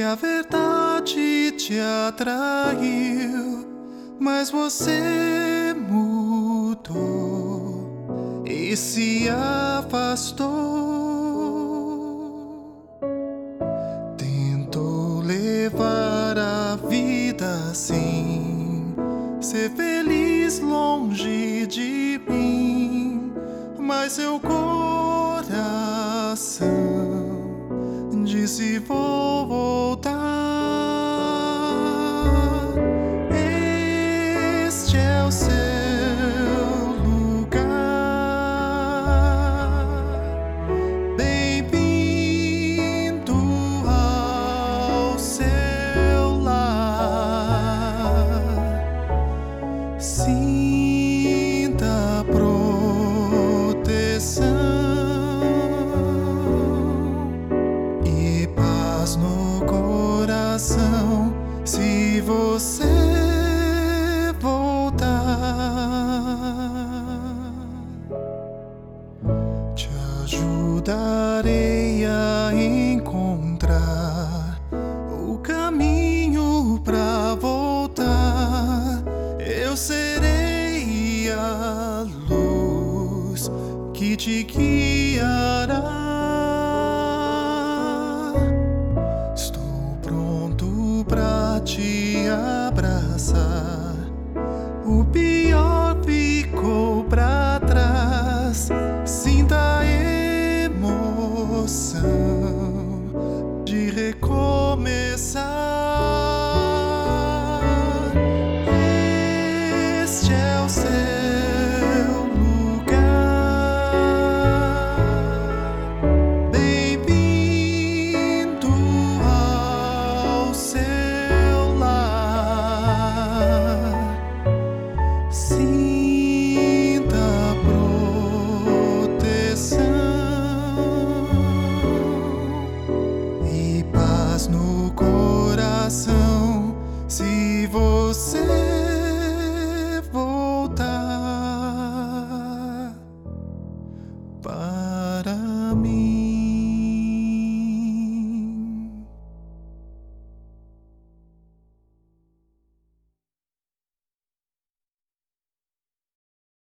a verdade te atraiu, mas você mudou e se afastou. Tentou levar a vida assim, ser feliz longe de mim, mas seu coração disse: vou voltar. Este é o seu lugar. Bem-vindo ao seu lar. Sinta a proteção e paz no coração se você te ajudarei a encontrar o caminho pra voltar. Eu serei a luz que te guiará. Estou pronto pra te abraçar. O pior ficou pra trás. Sinta a emoção de recomeçar. Este é o seu lugar. Bem-vindo ao seu lar. Sinta a proteção e paz no coração se você